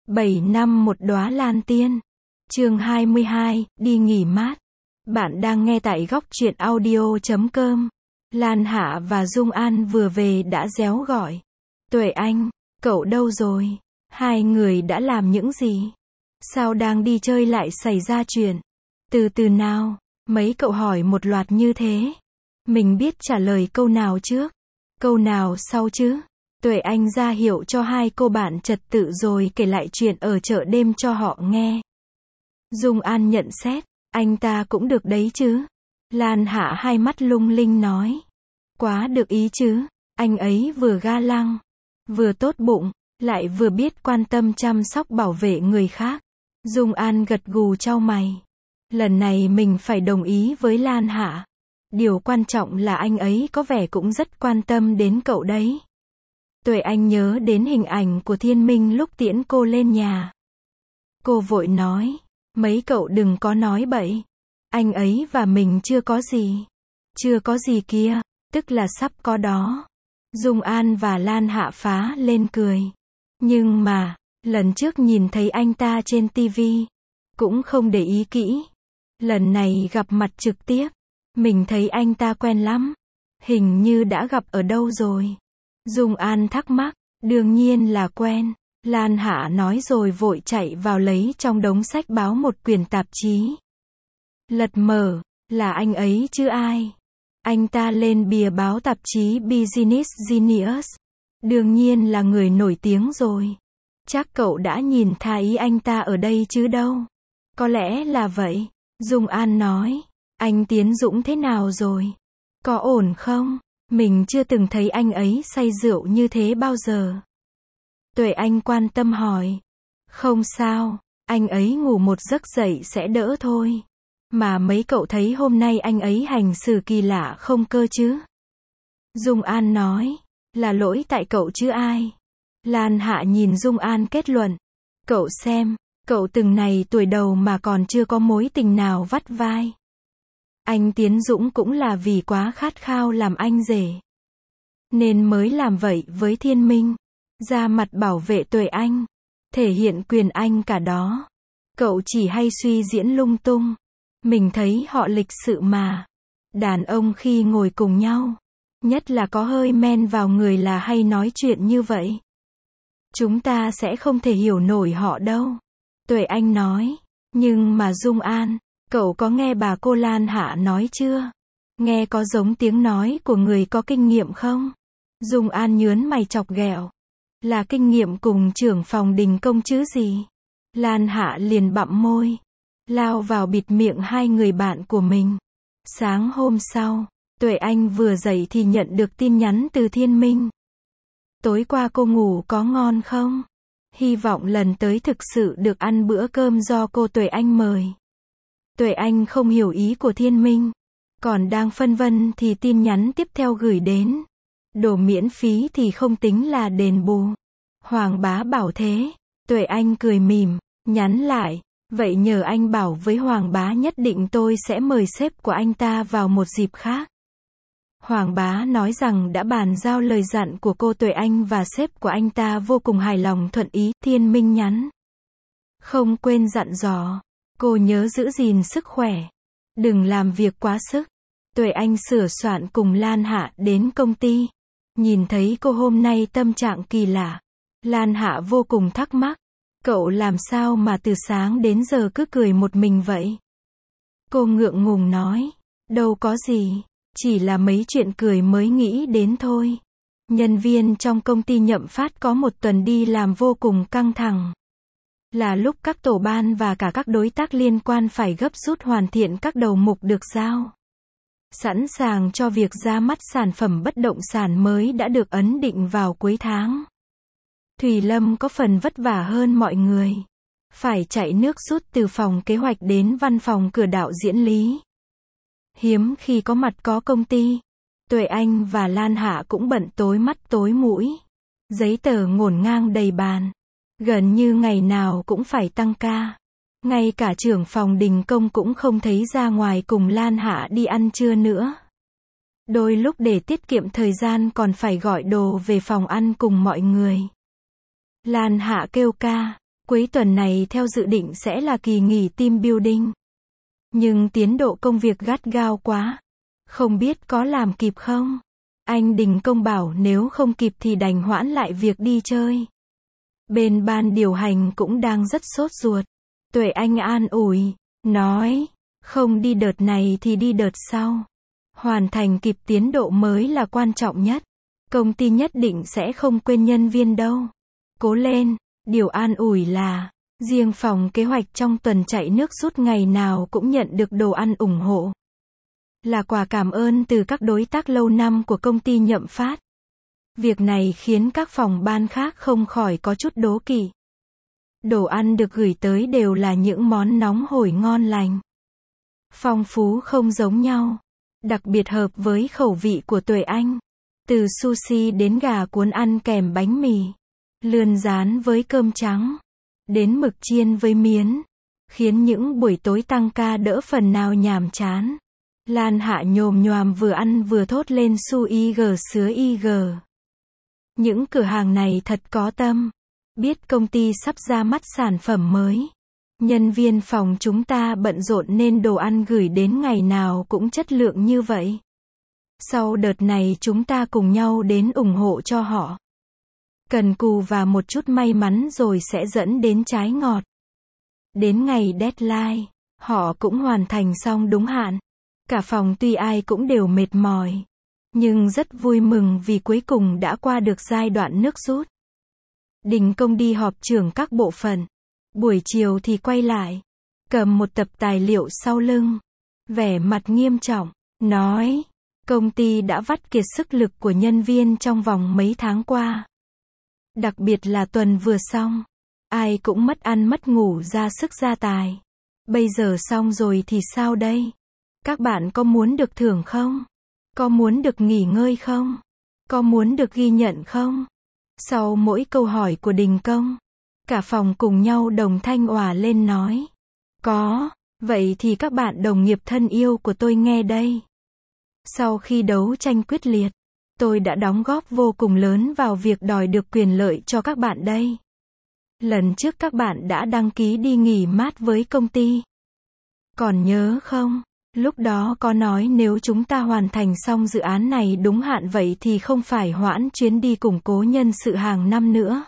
7 năm một đóa lan tiên. Chương 22, đi nghỉ mát. Bạn đang nghe tại góc truyện audio.com. Lan Hạ và Dung An vừa về đã réo gọi. Tuệ Anh, cậu đâu rồi? Hai người đã làm những gì? Sao đang đi chơi lại xảy ra chuyện? Từ từ nào? Mấy cậu hỏi một loạt như thế. Mình biết trả lời câu nào trước, câu nào sau chứ? Tuệ Anh ra hiệu cho hai cô bạn trật tự rồi kể lại chuyện ở chợ đêm cho họ nghe. Dung An nhận xét, anh ta cũng được đấy chứ. Lan Hạ hai mắt lung linh nói. Quá được ý chứ, anh ấy vừa ga lăng, vừa tốt bụng, lại vừa biết quan tâm chăm sóc bảo vệ người khác. Dung An gật gù chau mày. Lần này mình phải đồng ý với Lan Hạ. Điều quan trọng là anh ấy có vẻ cũng rất quan tâm đến cậu đấy. Tuệ Anh nhớ đến hình ảnh của Thiên Minh lúc tiễn cô lên nhà. Cô vội nói, mấy cậu đừng có nói bậy. Anh ấy và mình chưa có gì. Chưa có gì kia, tức là sắp có đó. Dung An và Lan Hạ phá lên cười. Nhưng mà, lần trước nhìn thấy anh ta trên tivi, cũng không để ý kỹ. Lần này gặp mặt trực tiếp, mình thấy anh ta quen lắm. Hình như đã gặp ở đâu rồi. Dung An thắc mắc, đương nhiên là quen. Lan Hạ nói rồi vội chạy vào lấy trong đống sách báo một quyển tạp chí. Lật mở, là anh ấy chứ ai. Anh ta lên bìa báo tạp chí Business Genius. Đương nhiên là người nổi tiếng rồi. Chắc cậu đã nhìn thấy anh ta ở đây chứ đâu. Có lẽ là vậy. Dung An nói, anh Tiến Dũng thế nào rồi? Có ổn không? Mình chưa từng thấy anh ấy say rượu như thế bao giờ. Tuệ Anh quan tâm hỏi. Không sao, anh ấy ngủ một giấc dậy sẽ đỡ thôi. Mà mấy cậu thấy hôm nay anh ấy hành xử kỳ lạ không cơ chứ? Dung An nói, là lỗi tại cậu chứ ai? Lan Hạ nhìn Dung An kết luận. Cậu xem, cậu từng này tuổi đầu mà còn chưa có mối tình nào vắt vai. Anh Tiến Dũng cũng là vì quá khát khao làm anh rể, nên mới làm vậy với Thiên Minh. Ra mặt bảo vệ Tuệ Anh, thể hiện quyền anh cả đó. Cậu chỉ hay suy diễn lung tung. Mình thấy họ lịch sự mà. Đàn ông khi ngồi cùng nhau, nhất là có hơi men vào người là hay nói chuyện như vậy. Chúng ta sẽ không thể hiểu nổi họ đâu. Tuệ Anh nói. Nhưng mà Dung An, cậu có nghe bà cô Lan Hạ nói chưa? Nghe có giống tiếng nói của người có kinh nghiệm không? Dung An nhớn mày chọc ghẹo. Là kinh nghiệm cùng trưởng phòng Đình Công chứ gì? Lan Hạ liền bặm môi, lao vào bịt miệng hai người bạn của mình. Sáng hôm sau, Tuệ Anh vừa dậy thì nhận được tin nhắn từ Thiên Minh. Tối qua cô ngủ có ngon không? Hy vọng lần tới thực sự được ăn bữa cơm do cô Tuệ Anh mời. Tuệ Anh không hiểu ý của Thiên Minh. Còn đang phân vân thì tin nhắn tiếp theo gửi đến. Đồ miễn phí thì không tính là đền bù. Hoàng Bá bảo thế. Tuệ Anh cười mỉm, nhắn lại. Vậy nhờ anh bảo với Hoàng Bá nhất định tôi sẽ mời sếp của anh ta vào một dịp khác. Hoàng Bá nói rằng đã bàn giao lời dặn của cô Tuệ Anh và sếp của anh ta vô cùng hài lòng thuận ý. Thiên Minh nhắn. Không quên dặn dò. Cô nhớ giữ gìn sức khỏe. Đừng làm việc quá sức. Tuệ Anh sửa soạn cùng Lan Hạ đến công ty. Nhìn thấy cô hôm nay tâm trạng kỳ lạ. Lan Hạ vô cùng thắc mắc. Cậu làm sao mà từ sáng đến giờ cứ cười một mình vậy? Cô ngượng ngùng nói. Đâu có gì. Chỉ là mấy chuyện cười mới nghĩ đến thôi. Nhân viên trong công ty Nhậm Phát có một tuần đi làm vô cùng căng thẳng. Là lúc các tổ ban và cả các đối tác liên quan phải gấp rút hoàn thiện các đầu mục được giao. Sẵn sàng cho việc ra mắt sản phẩm bất động sản mới đã được ấn định vào cuối tháng. Thùy Lâm có phần vất vả hơn mọi người. Phải chạy nước rút từ phòng kế hoạch đến văn phòng cửa đạo diễn lý. Hiếm khi có mặt có công ty. Tuệ Anh và Lan Hạ cũng bận tối mắt tối mũi. Giấy tờ ngổn ngang đầy bàn. Gần như ngày nào cũng phải tăng ca. Ngay cả trưởng phòng Đình Công cũng không thấy ra ngoài cùng Lan Hạ đi ăn trưa nữa. Đôi lúc để tiết kiệm thời gian còn phải gọi đồ về phòng ăn cùng mọi người. Lan Hạ kêu ca. Cuối tuần này theo dự định sẽ là kỳ nghỉ team building. Nhưng tiến độ công việc gắt gao quá. Không biết có làm kịp không? Anh Đình Công bảo nếu không kịp thì đành hoãn lại việc đi chơi. Bên ban điều hành cũng đang rất sốt ruột. Tuệ Anh an ủi, nói, không đi đợt này thì đi đợt sau. Hoàn thành kịp tiến độ mới là quan trọng nhất. Công ty nhất định sẽ không quên nhân viên đâu. Cố lên, điều an ủi là, riêng phòng kế hoạch trong tuần chạy nước rút ngày nào cũng nhận được đồ ăn ủng hộ. Là quà cảm ơn từ các đối tác lâu năm của công ty Nhậm Phát. Việc này khiến các phòng ban khác không khỏi có chút đố kỵ. Đồ ăn được gửi tới đều là những món nóng hổi ngon lành. Phong phú không giống nhau. Đặc biệt hợp với khẩu vị của Tuệ Anh. Từ sushi đến gà cuốn ăn kèm bánh mì. Lươn rán với cơm trắng. Đến mực chiên với miến. Khiến những buổi tối tăng ca đỡ phần nào nhàm chán. Lan Hạ nhồm nhoàm vừa ăn vừa thốt lên su IG sứa IG. Những cửa hàng này thật có tâm. Biết công ty sắp ra mắt sản phẩm mới. Nhân viên phòng chúng ta bận rộn nên đồ ăn gửi đến ngày nào cũng chất lượng như vậy. Sau đợt này chúng ta cùng nhau đến ủng hộ cho họ. Cần cù và một chút may mắn rồi sẽ dẫn đến trái ngọt. Đến ngày deadline, họ cũng hoàn thành xong đúng hạn. Cả phòng tuy ai cũng đều mệt mỏi. Nhưng rất vui mừng vì cuối cùng đã qua được giai đoạn nước rút. Đình Công đi họp trưởng các bộ phận. Buổi chiều thì quay lại. Cầm một tập tài liệu sau lưng. Vẻ mặt nghiêm trọng. Nói. Công ty đã vắt kiệt sức lực của nhân viên trong vòng mấy tháng qua. Đặc biệt là tuần vừa xong. Ai cũng mất ăn mất ngủ ra sức ra tài. Bây giờ xong rồi thì sao đây? Các bạn có muốn được thưởng không? Có muốn được nghỉ ngơi không? Có muốn được ghi nhận không? Sau mỗi câu hỏi của Đình Công, cả phòng cùng nhau đồng thanh òa lên nói. Có, vậy thì các bạn đồng nghiệp thân yêu của tôi nghe đây. Sau khi đấu tranh quyết liệt, tôi đã đóng góp vô cùng lớn vào việc đòi được quyền lợi cho các bạn đây. Lần trước các bạn đã đăng ký đi nghỉ mát với công ty. Còn nhớ không? Lúc đó có nói nếu chúng ta hoàn thành xong dự án này đúng hạn vậy thì không phải hoãn chuyến đi củng cố nhân sự hàng năm nữa.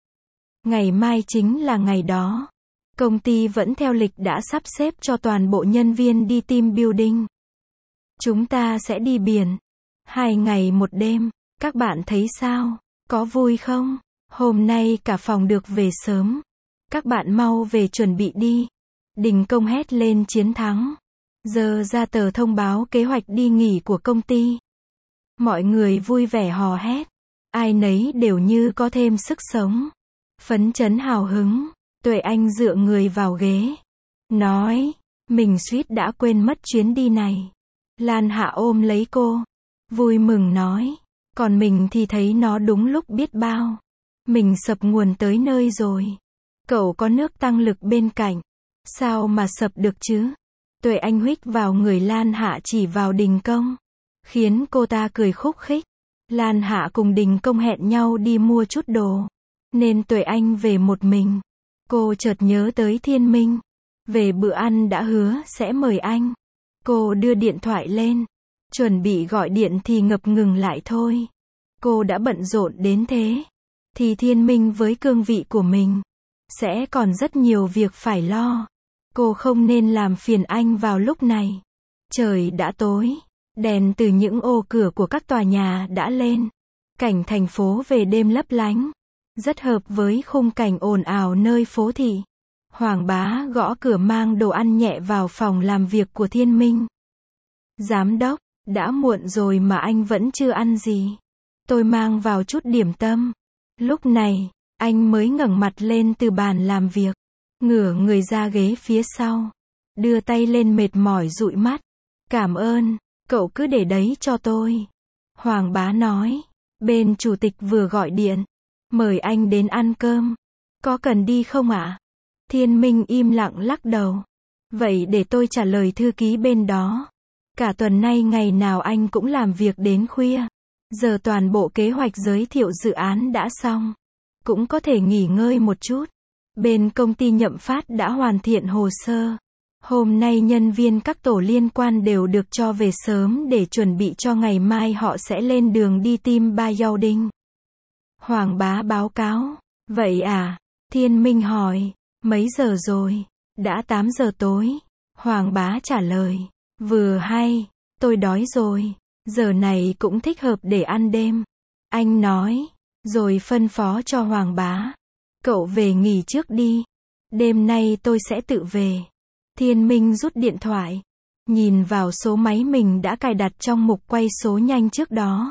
Ngày mai chính là ngày đó. Công ty vẫn theo lịch đã sắp xếp cho toàn bộ nhân viên đi team building. Chúng ta sẽ đi biển. 2 ngày 1 đêm. Các bạn thấy sao? Có vui không? Hôm nay cả phòng được về sớm. Các bạn mau về chuẩn bị đi. Đình Công hét lên chiến thắng. Giờ ra tờ thông báo kế hoạch đi nghỉ của công ty. Mọi người vui vẻ hò hét. Ai nấy đều như có thêm sức sống. Phấn chấn hào hứng. Tuệ Anh dựa người vào ghế. Nói. Mình suýt đã quên mất chuyến đi này. Lan Hạ ôm lấy cô. Vui mừng nói. Còn mình thì thấy nó đúng lúc biết bao. Mình sập nguồn tới nơi rồi. Cậu có nước tăng lực bên cạnh. Sao mà sập được chứ? Tuệ Anh huých vào người Lan Hạ chỉ vào Đình Công. Khiến cô ta cười khúc khích. Lan Hạ cùng Đình Công hẹn nhau đi mua chút đồ. Nên Tuệ Anh về một mình. Cô chợt nhớ tới Thiên Minh. Về bữa ăn đã hứa sẽ mời anh. Cô đưa điện thoại lên. Chuẩn bị gọi điện thì ngập ngừng lại thôi. Cô đã bận rộn đến thế. Thì Thiên Minh với cương vị của mình. Sẽ còn rất nhiều việc phải lo. Cô không nên làm phiền anh vào lúc này. Trời đã tối. Đèn từ những ô cửa của các tòa nhà đã lên. Cảnh thành phố về đêm lấp lánh. Rất hợp với khung cảnh ồn ào nơi phố thị. Hoàng Bá gõ cửa mang đồ ăn nhẹ vào phòng làm việc của Thiên Minh. Giám đốc, đã muộn rồi mà anh vẫn chưa ăn gì. Tôi mang vào chút điểm tâm. Lúc này, anh mới ngẩng mặt lên từ bàn làm việc. Ngửa người ra ghế phía sau. Đưa tay lên mệt mỏi dụi mắt. Cảm ơn, cậu cứ để đấy cho tôi. Hoàng Bá nói. Bên chủ tịch vừa gọi điện. Mời anh đến ăn cơm. Có cần đi không ạ? Thiên Minh im lặng lắc đầu. Vậy để tôi trả lời thư ký bên đó. Cả tuần nay ngày nào anh cũng làm việc đến khuya. Giờ toàn bộ kế hoạch giới thiệu dự án đã xong. Cũng có thể nghỉ ngơi một chút. Bên công ty Nhậm Phát đã hoàn thiện hồ sơ. Hôm nay nhân viên các tổ liên quan đều được cho về sớm để chuẩn bị cho ngày mai họ sẽ lên đường đi team building. Hoàng Bá báo cáo. Vậy à? Thiên Minh hỏi. Mấy giờ rồi? Đã 8 giờ tối. Hoàng Bá trả lời. Vừa hay. Tôi đói rồi. Giờ này cũng thích hợp để ăn đêm. Anh nói. Rồi phân phó cho Hoàng Bá. Cậu về nghỉ trước đi. Đêm nay tôi sẽ tự về. Thiên Minh rút điện thoại. Nhìn vào số máy mình đã cài đặt trong mục quay số nhanh trước đó.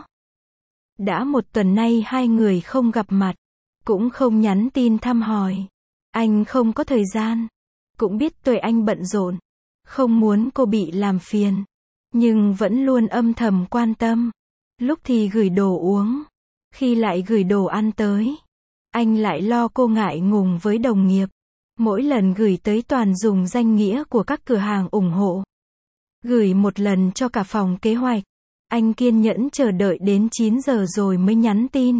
Đã 1 tuần nay hai người không gặp mặt. Cũng không nhắn tin thăm hỏi. Anh không có thời gian. Cũng biết Tuệ Anh bận rộn. Không muốn cô bị làm phiền. Nhưng vẫn luôn âm thầm quan tâm. Lúc thì gửi đồ uống. Khi lại gửi đồ ăn tới. Anh lại lo cô ngại ngùng với đồng nghiệp. Mỗi lần gửi tới toàn dùng danh nghĩa của các cửa hàng ủng hộ. Gửi một lần cho cả phòng kế hoạch. Anh kiên nhẫn chờ đợi đến 9 giờ rồi mới nhắn tin.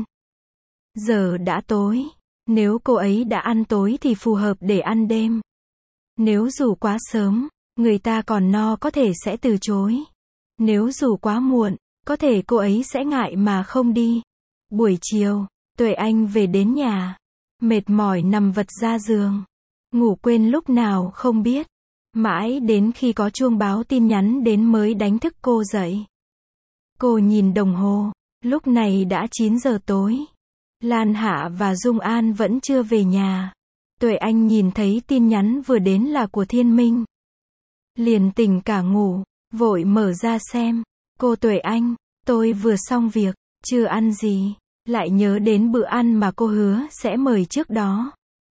Giờ đã tối. Nếu cô ấy đã ăn tối thì phù hợp để ăn đêm. Nếu rủ quá sớm, người ta còn no có thể sẽ từ chối. Nếu rủ quá muộn, có thể cô ấy sẽ ngại mà không đi. Buổi chiều, Tuệ Anh về đến nhà. Mệt mỏi nằm vật ra giường. Ngủ quên lúc nào không biết. Mãi đến khi có chuông báo tin nhắn đến mới đánh thức cô dậy. Cô nhìn đồng hồ. Lúc này đã 9 giờ tối. Lan Hạ và Dung An vẫn chưa về nhà. Tuệ Anh nhìn thấy tin nhắn vừa đến là của Thiên Minh. Liền tỉnh cả ngủ. Vội mở ra xem. Cô Tuệ Anh, tôi vừa xong việc. Chưa ăn gì. Lại nhớ đến bữa ăn mà cô hứa sẽ mời trước đó.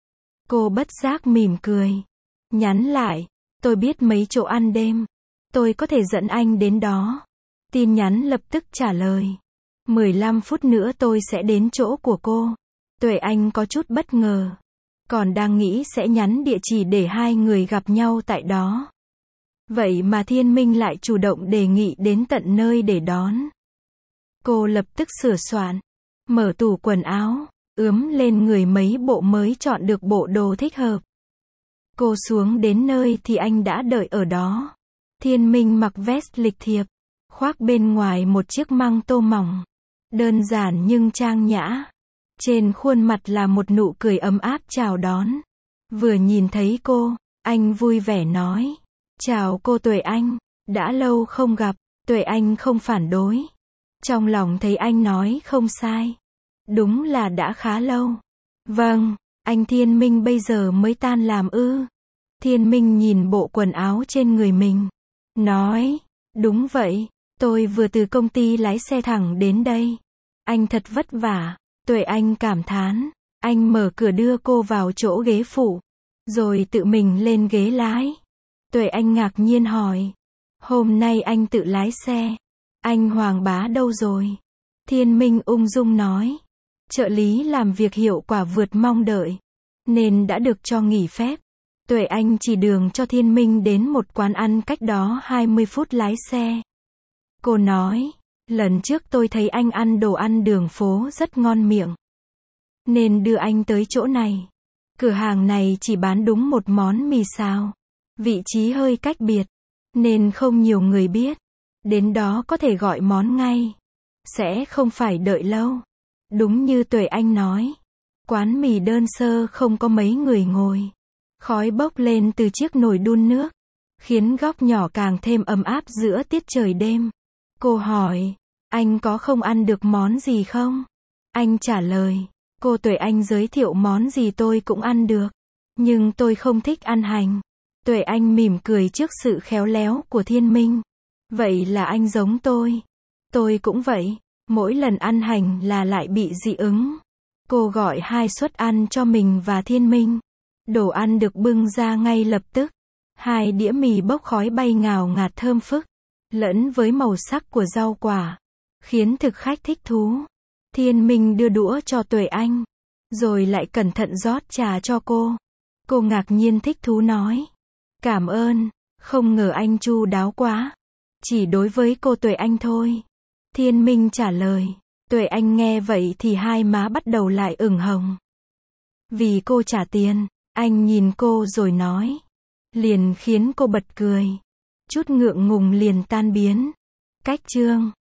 Cô bất giác mỉm cười. Nhắn lại. Tôi biết mấy chỗ ăn đêm. Tôi có thể dẫn anh đến đó. Tin nhắn lập tức trả lời. 15 phút nữa tôi sẽ đến chỗ của cô. Tuệ Anh có chút bất ngờ. Còn đang nghĩ sẽ nhắn địa chỉ để hai người gặp nhau tại đó. Vậy mà Thiên Minh lại chủ động đề nghị đến tận nơi để đón. Cô lập tức sửa soạn. Mở tủ quần áo. Ướm lên người mấy bộ mới chọn được bộ đồ thích hợp. Cô xuống đến nơi thì anh đã đợi ở đó. Thiên Minh mặc vest lịch thiệp. Khoác bên ngoài một chiếc măng tô mỏng. Đơn giản nhưng trang nhã. Trên khuôn mặt là một nụ cười ấm áp chào đón. Vừa nhìn thấy cô, anh vui vẻ nói. Chào cô Tuệ Anh. Đã lâu không gặp. Tuệ Anh không phản đối. Trong lòng thấy anh nói không sai. Đúng là đã khá lâu. Vâng, anh Thiên Minh bây giờ mới tan làm ư? Thiên Minh nhìn bộ quần áo trên người mình. Nói, đúng vậy, tôi vừa từ công ty lái xe thẳng đến đây. Anh thật vất vả. Tuệ Anh cảm thán. Anh mở cửa đưa cô vào chỗ ghế phụ. Rồi tự mình lên ghế lái. Tuệ Anh ngạc nhiên hỏi. Hôm nay anh tự lái xe. Anh Hoàng Bá đâu rồi? Thiên Minh ung dung nói. Trợ lý làm việc hiệu quả vượt mong đợi. Nên đã được cho nghỉ phép. Tuệ Anh chỉ đường cho Thiên Minh đến một quán ăn cách đó 20 phút lái xe. Cô nói. Lần trước tôi thấy anh ăn đồ ăn đường phố rất ngon miệng. Nên đưa anh tới chỗ này. Cửa hàng này chỉ bán đúng một món mì xào. Vị trí hơi cách biệt. Nên không nhiều người biết. Đến đó có thể gọi món ngay. Sẽ không phải đợi lâu. Đúng như Tuệ Anh nói. Quán mì đơn sơ không có mấy người ngồi. Khói bốc lên từ chiếc nồi đun nước. Khiến góc nhỏ càng thêm ấm áp giữa tiết trời đêm. Cô hỏi. Anh có không ăn được món gì không? Anh trả lời. Cô Tuệ Anh giới thiệu món gì tôi cũng ăn được. Nhưng tôi không thích ăn hành. Tuệ Anh mỉm cười trước sự khéo léo của Thiên Minh. Vậy là anh giống tôi. Tôi cũng vậy. Mỗi lần ăn hành là lại bị dị ứng. Cô gọi 2 suất ăn cho mình và Thiên Minh. Đồ ăn được bưng ra ngay lập tức. 2 đĩa mì bốc khói bay ngào ngạt thơm phức. Lẫn với màu sắc của rau quả. Khiến thực khách thích thú. Thiên Minh đưa đũa cho Tuệ Anh. Rồi lại cẩn thận rót trà cho cô. Cô ngạc nhiên thích thú nói. Cảm ơn. Không ngờ anh chu đáo quá. Chỉ đối với cô Tuệ Anh thôi. Thiên Minh trả lời. Tuệ Anh nghe vậy thì hai má bắt đầu lại ửng hồng. Vì cô trả tiền, Anh nhìn cô rồi nói. Liền khiến cô bật cười. Chút ngượng ngùng liền tan biến. Cách chương